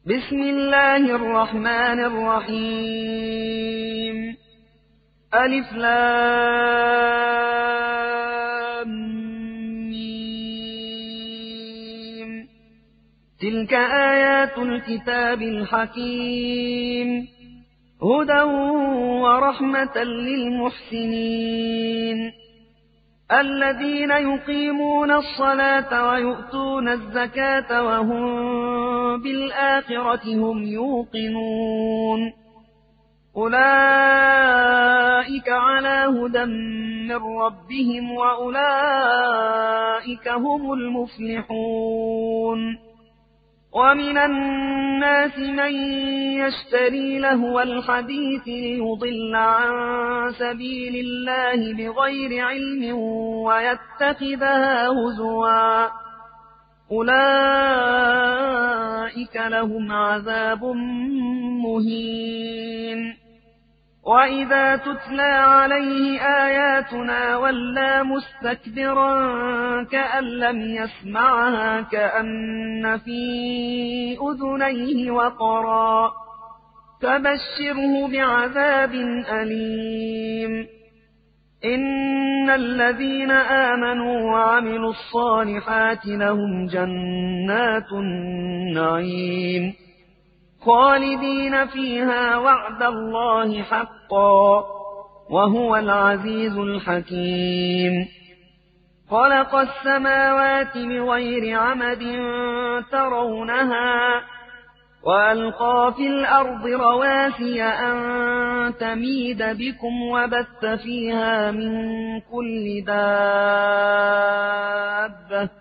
بسم الله الرحمن الرحيم. ألف لام ميم. تلك آيات الكتاب الحكيم، هدى ورحمة للمحسنين الذين يقيمون الصلاة ويؤتون الزكاة وهم بالآخرة هم يوقنون. أولئك على هدى من ربهم وأولئك هم المفلحون. ومن الناس من يشتري لهو الحديث ليضل عن سبيل الله بغير علم ويتخذها هزوا، أولئك لهم عذاب مهين. وإذا تتلى عليه آياتنا ولى مستكبرا كأن لم يسمعها كأن في أذنيه وقرا، فبشره بعذاب أليم. إن الذين آمنوا وعملوا الصالحات لهم جنات النعيم خالدين فيها وعد الله حقا، وهو العزيز الحكيم. خلق السماوات بغير عمد ترونها وألقى في الأرض رواسي أن تميد بكم وبث فيها من كل دابة،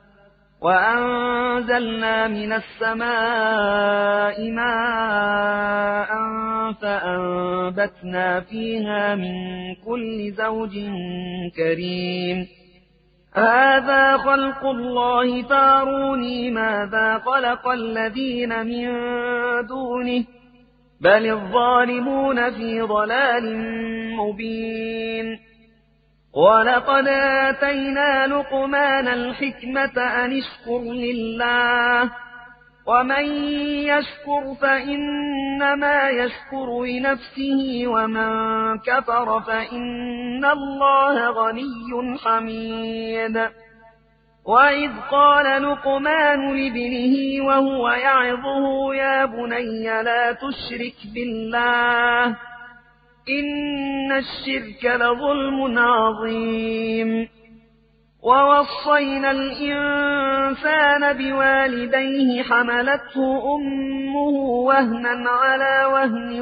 وأنزلنا من السماء ماء فأنبتنا فيها من كل زوج كريم. هذا خلق الله فاروني ماذا خلق الذين من دونه، بل الظالمون في ضلال مبين. ولقد آتينا لقمان الحكمة أن اشكر لله، ومن يشكر فإنما يشكر لنفسه ومن كفر فإن الله غني حميد. وإذ قال لقمان لابنه وهو يعظه يا بني لا تشرك بالله إن الشرك لظلم عظيم. ووصينا الإنسان بوالديه حملته أمه وهنا على وهن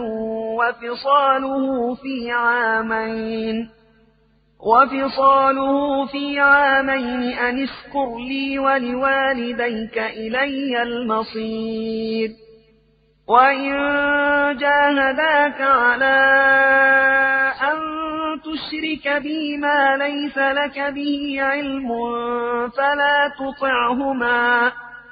وفصاله في عامين أن اشكر لي ولوالديك إلي المصير. وإن جاهداك على أن تشرك بي ما ليس لك به علم فلا تطعهما،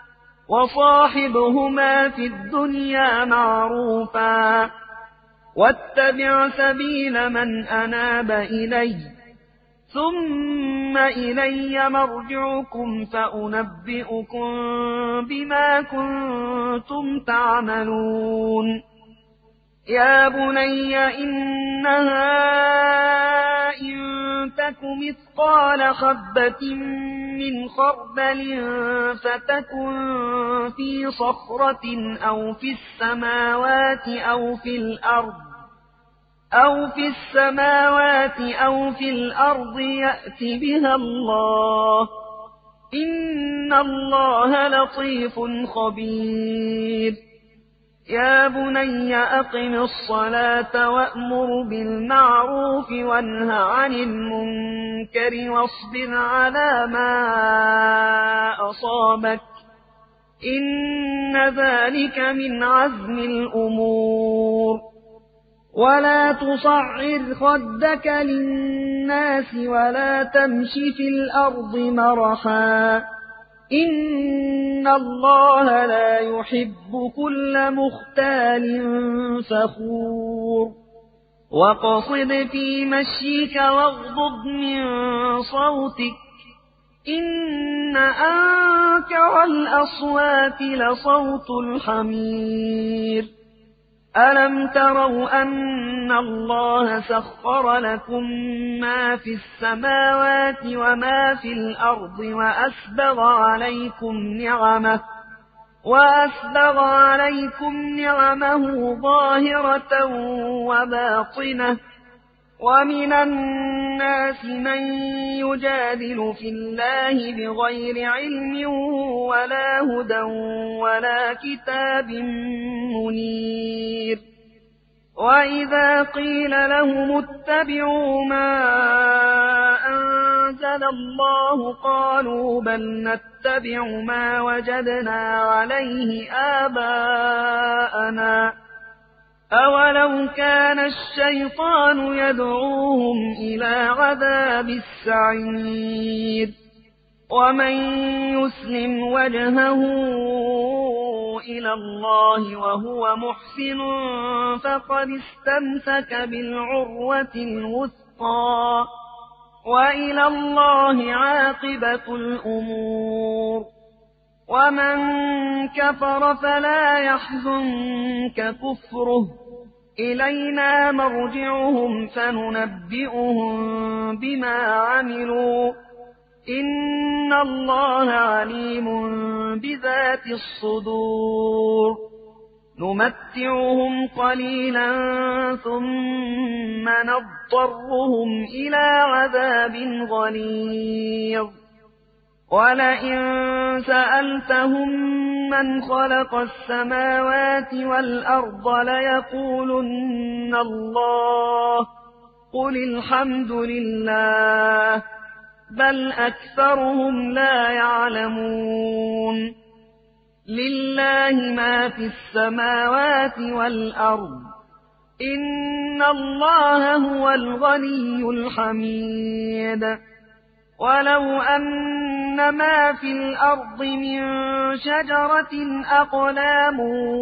وصاحبهما في الدنيا معروفا، واتبع سبيل من أناب إلي، ثم إلي مرجعكم فأنبئكم بما كنتم تعملون. يا بني إنها إن تك مثقال حبة من خردل فتكن في صخرة أو في السماوات أو في الأرض يأت بها الله، إن الله لطيف خبير. يا بني أقم الصلاة وأمر بالمعروف وانه عن المنكر واصبر على ما أصابك، إن ذلك من عزم الأمور. ولا تصعر خدك للناس ولا تمش في الأرض مرحا، إن الله لا يحب كل مختال فخور. وقصد في مشيك واغضض من صوتك، إن أنكر الأصوات لصوت الحمير ألم تروا أن الله سخر لكم ما في السماوات وما في الأرض وأسبغ عليكم نعمه ظاهرة وباطنة ومن الناس من يجادل في الله بغير علم ولا هدى ولا كتاب منير وإذا قيل لهم اتبعوا ما أنزل الله قالوا بل نتبع ما وجدنا عليه آباءنا أولو كان الشيطان يدعوهم إلى عذاب السعير ومن يسلم وجهه إلى الله وهو محسن فقد استمسك بالعروة الوثقى وإلى الله عاقبة الأمور ومن كفر فلا يحزنك كفره إلينا مرجعهم فننبئهم بما عملوا إن الله عليم بذات الصدور نمتعهم قليلا ثم نضطرهم إلى عذاب غليظ ولئن سألتهم من خلق السماوات والأرض ليقولن الله قل الحمد لله بل أكثرهم لا يعلمون لله ما في السماوات والأرض إن الله هو الغني الحميد ولو أن ما في الأرض من شجرة أقلام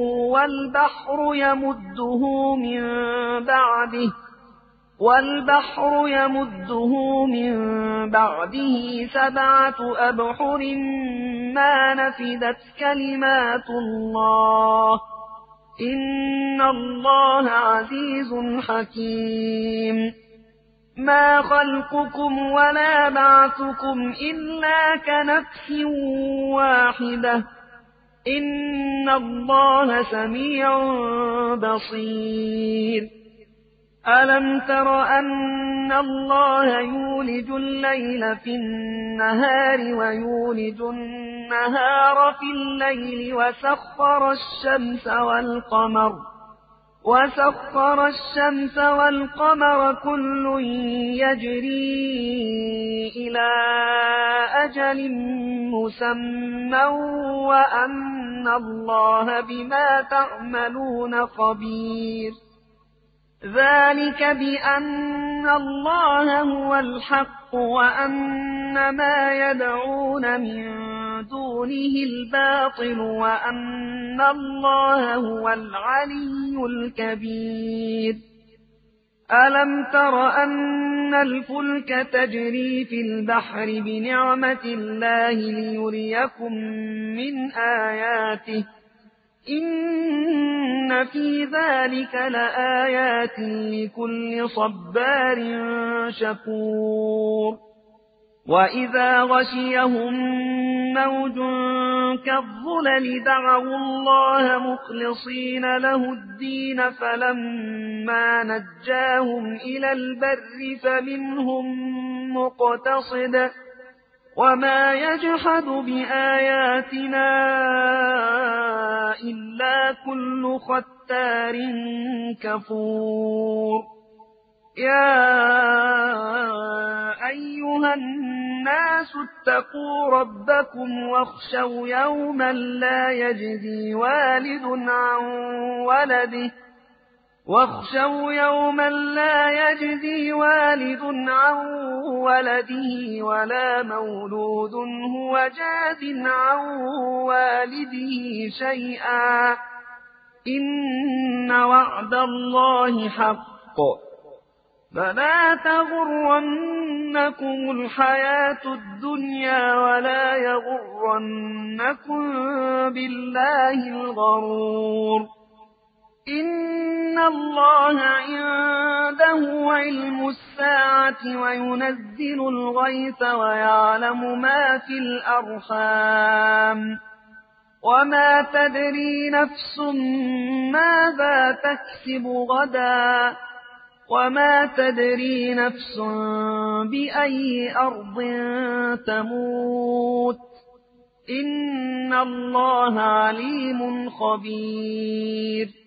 والبحر يمده من بعده 7 أبحر ما نفدت كلمات الله إن الله عزيز حكيم ما خلقكم ولا بعثكم إلا كنفس واحدة إن الله سميع بصير ألم تر أن الله يولج الليل في النهار ويولج النهار في الليل وسخر الشمس والقمر كل يجري إلى أجل مسمى وأن الله بما تعملون خبير ذلك بأن الله هو الحق وأن ما يدعون من دونه الباطل وأن الله هو العلي الكبير ألم تر أن الفلك تجري في البحر بنعمة الله ليريكم من آياته إن في ذلك لآيات لكل صبار شكور وإذا غشيهم موج كالظلل دعوا الله مخلصين له الدين فلما نجاهم إلى البر فمنهم مقتصد وما يجحد بآياتنا إلا كل ختار كفور يا أيها الناس اتقوا ربكم واخشوا يوما لا يجزي والد عن ولده ولا مولود هو جاز عن والده شيئا إن وعد الله حق فلا تغرنكم الحياة الدنيا ولا يغرنكم بالله الغرور إن الله عنده علم الساعة وينزل الغيث ويعلم ما في الأرحام وما تدري نفس ماذا تكسب غدا وما تدري نفس بأي أرض تموت إن الله عليم خبير